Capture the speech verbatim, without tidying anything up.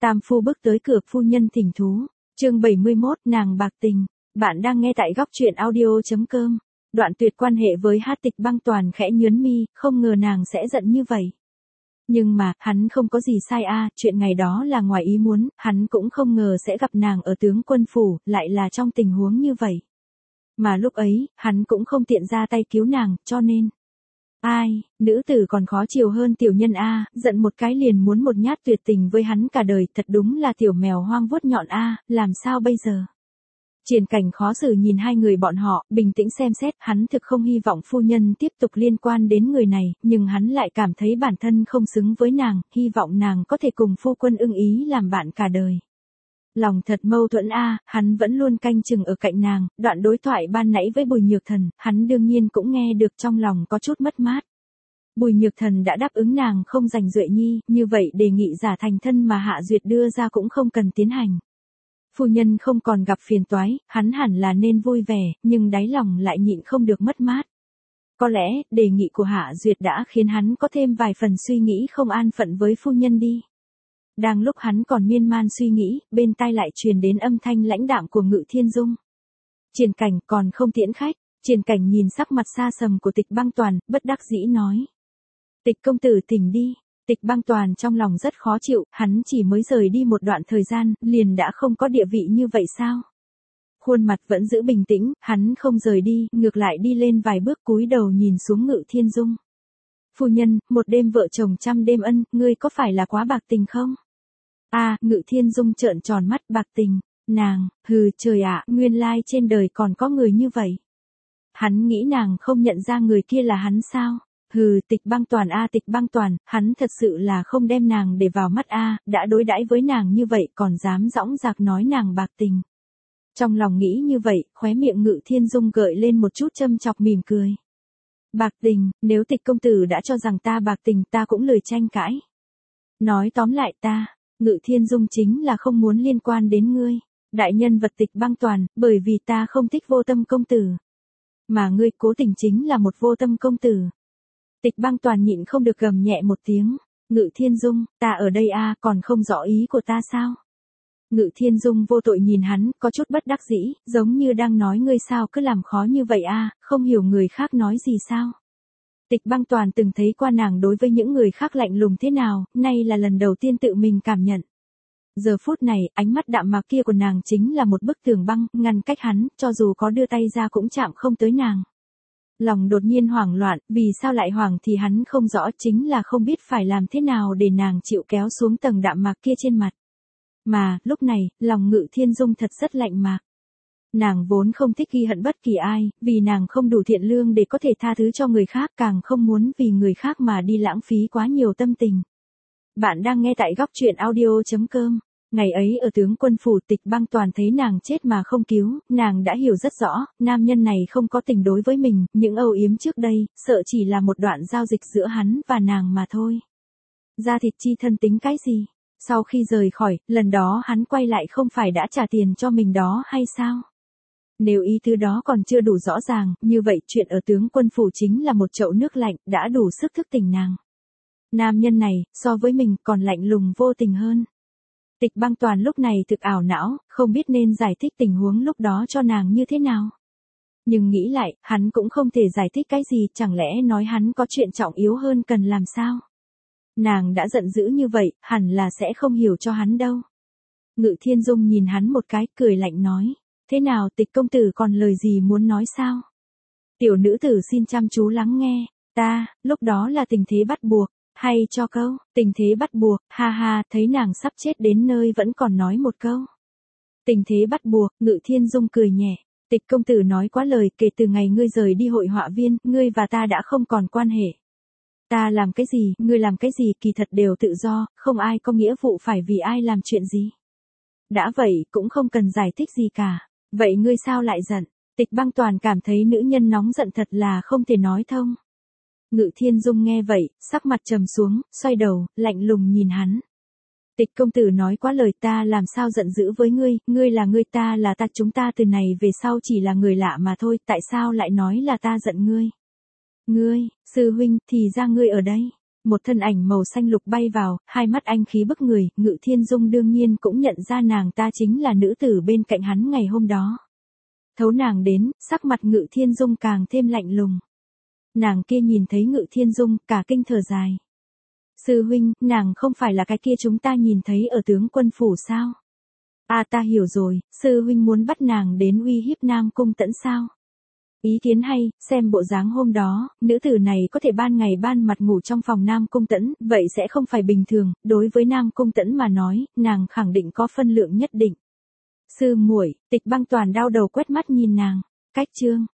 Tam phu bước tới cửa, phu nhân thỉnh thú. Chương bảy mươi mốt, nàng bạc tình. Bạn đang nghe tại góc truyện audio chấm com. Đoạn tuyệt quan hệ với Hát Tịch Băng Toàn khẽ nhướng mi, không ngờ nàng sẽ giận như vậy. Nhưng mà, hắn không có gì sai a, chuyện ngày đó là ngoài ý muốn, hắn cũng không ngờ sẽ gặp nàng ở tướng quân phủ, lại là trong tình huống như vậy. Mà lúc ấy, hắn cũng không tiện ra tay cứu nàng, cho nên... Ai, nữ tử còn khó chiều hơn tiểu nhân a, giận một cái liền muốn một nhát tuyệt tình với hắn cả đời, thật đúng là tiểu mèo hoang vuốt nhọn a, làm sao bây giờ? Triển Cảnh khó xử nhìn hai người bọn họ, bình tĩnh xem xét, hắn thực không hy vọng phu nhân tiếp tục liên quan đến người này, nhưng hắn lại cảm thấy bản thân không xứng với nàng, hy vọng nàng có thể cùng phu quân ưng ý làm bạn cả đời. Lòng thật mâu thuẫn a, hắn vẫn luôn canh chừng ở cạnh nàng, đoạn đối thoại ban nãy với Bùi Nhược Thần, hắn đương nhiên cũng nghe được, trong lòng có chút mất mát. Bùi Nhược Thần đã đáp ứng nàng không giành Duệ Nhi, như vậy đề nghị giả thành thân mà Hạ Duyệt đưa ra cũng không cần tiến hành. Phu nhân không còn gặp phiền toái, hắn hẳn là nên vui vẻ, nhưng đáy lòng lại nhịn không được mất mát. Có lẽ, đề nghị của Hạ Duyệt đã khiến hắn có thêm vài phần suy nghĩ không an phận với phu nhân đi. Đang lúc hắn còn miên man suy nghĩ, bên tai lại truyền đến âm thanh lãnh đạm của Ngự Thiên Dung. Triển Cảnh còn không tiễn khách. Triển Cảnh nhìn sắc mặt xa sầm của Tịch Băng Toàn, bất đắc dĩ nói. Tịch công tử tỉnh đi. Tịch Băng Toàn trong lòng rất khó chịu, hắn chỉ mới rời đi một đoạn thời gian, liền đã không có địa vị như vậy sao? Khuôn mặt vẫn giữ bình tĩnh, hắn không rời đi, ngược lại đi lên vài bước cúi đầu nhìn xuống Ngự Thiên Dung. Phu nhân, một đêm vợ chồng trăm đêm ân, ngươi có phải là quá bạc tình không? A, à, Ngự Thiên Dung trợn tròn mắt, bạc tình, nàng, hừ trời ạ, nguyên lai trên đời còn có người như vậy. Hắn nghĩ nàng không nhận ra người kia là hắn sao? Hừ, Tịch Băng Toàn a, Tịch Băng Toàn, hắn thật sự là không đem nàng để vào mắt a, đã đối đãi với nàng như vậy còn dám dõng dạc nói nàng bạc tình. Trong lòng nghĩ như vậy, khóe miệng Ngự Thiên Dung gợi lên một chút châm chọc mỉm cười. Bạc tình, nếu Tịch công tử đã cho rằng ta bạc tình, ta cũng lười tranh cãi. Nói tóm lại ta, Ngự Thiên Dung chính là không muốn liên quan đến ngươi, đại nhân vật Tịch Băng Toàn, bởi vì ta không thích vô tâm công tử. Mà ngươi cố tình chính là một vô tâm công tử. Tịch Băng Toàn nhịn không được gầm nhẹ một tiếng. Ngự Thiên Dung, ta ở đây a, còn không rõ ý của ta sao? Ngự Thiên Dung vô tội nhìn hắn, có chút bất đắc dĩ, giống như đang nói ngươi sao cứ làm khó như vậy a, không hiểu người khác nói gì sao? Tịch Băng Toàn từng thấy qua nàng đối với những người khác lạnh lùng thế nào, nay là lần đầu tiên tự mình cảm nhận. Giờ phút này, ánh mắt đạm mạc kia của nàng chính là một bức tường băng, ngăn cách hắn, cho dù có đưa tay ra cũng chạm không tới nàng. Lòng đột nhiên hoảng loạn, vì sao lại hoảng thì hắn không rõ, chính là không biết phải làm thế nào để nàng chịu kéo xuống tầng đạm mạc kia trên mặt. Mà, lúc này, lòng Ngự Thiên Dung thật rất lạnh mạc. Nàng vốn không thích ghi hận bất kỳ ai, vì nàng không đủ thiện lương để có thể tha thứ cho người khác, càng không muốn vì người khác mà đi lãng phí quá nhiều tâm tình. Bạn đang nghe tại góc truyện audio chấm com. Ngày ấy ở tướng quân phủ, Tịch Băng Toàn thấy nàng chết mà không cứu, nàng đã hiểu rất rõ, nam nhân này không có tình đối với mình, những âu yếm trước đây, sợ chỉ là một đoạn giao dịch giữa hắn và nàng mà thôi. Da thịt chi thân tính cái gì? Sau khi rời khỏi, lần đó hắn quay lại không phải đã trả tiền cho mình đó hay sao? Nếu ý tứ đó còn chưa đủ rõ ràng, như vậy chuyện ở tướng quân phủ chính là một chậu nước lạnh, đã đủ sức thức tỉnh nàng. Nam nhân này, so với mình, còn lạnh lùng vô tình hơn. Tịch Băng Toàn lúc này thực ảo não, không biết nên giải thích tình huống lúc đó cho nàng như thế nào. Nhưng nghĩ lại, hắn cũng không thể giải thích cái gì, chẳng lẽ nói hắn có chuyện trọng yếu hơn cần làm sao? Nàng đã giận dữ như vậy, hẳn là sẽ không hiểu cho hắn đâu. Ngự Thiên Dung nhìn hắn một cái, cười lạnh nói. Thế nào, Tịch công tử còn lời gì muốn nói sao? Tiểu nữ tử xin chăm chú lắng nghe. Ta, lúc đó là tình thế bắt buộc. Hay cho câu, tình thế bắt buộc, ha ha, thấy nàng sắp chết đến nơi vẫn còn nói một câu. Tình thế bắt buộc, Ngự Thiên Dung cười nhẹ. Tịch công tử nói quá lời, kể từ ngày ngươi rời đi hội họa viên, ngươi và ta đã không còn quan hệ. Ta làm cái gì, ngươi làm cái gì, kỳ thật đều tự do, không ai có nghĩa vụ phải vì ai làm chuyện gì. Đã vậy, cũng không cần giải thích gì cả. Vậy ngươi sao lại giận? Tịch Băng Toàn cảm thấy nữ nhân nóng giận thật là không thể nói thông. Ngự Thiên Dung nghe vậy, sắc mặt trầm xuống, xoay đầu, lạnh lùng nhìn hắn. Tịch công tử nói quá lời, ta làm sao giận dữ với ngươi, ngươi là ngươi, ta là ta, chúng ta từ này về sau chỉ là người lạ mà thôi, tại sao lại nói là ta giận ngươi? Ngươi, sư huynh, thì ra ngươi ở đây. Một thân ảnh màu xanh lục bay vào, hai mắt anh khí bức người, Ngự Thiên Dung đương nhiên cũng nhận ra nàng ta chính là nữ tử bên cạnh hắn ngày hôm đó. Thấu nàng đến, sắc mặt Ngự Thiên Dung càng thêm lạnh lùng. Nàng kia nhìn thấy Ngự Thiên Dung, cả kinh thở dài. Sư huynh, nàng không phải là cái kia chúng ta nhìn thấy ở tướng quân phủ sao? À ta hiểu rồi, sư huynh muốn bắt nàng đến uy hiếp Nam Cung Tẫn sao? Ý kiến hay, xem bộ dáng hôm đó, nữ tử này có thể ban ngày ban mặt ngủ trong phòng Nam Cung Tẫn, vậy sẽ không phải bình thường, đối với Nam Cung Tẫn mà nói, nàng khẳng định có phân lượng nhất định. Sư muội, Tịch Băng Toàn đau đầu quét mắt nhìn nàng, cách chương.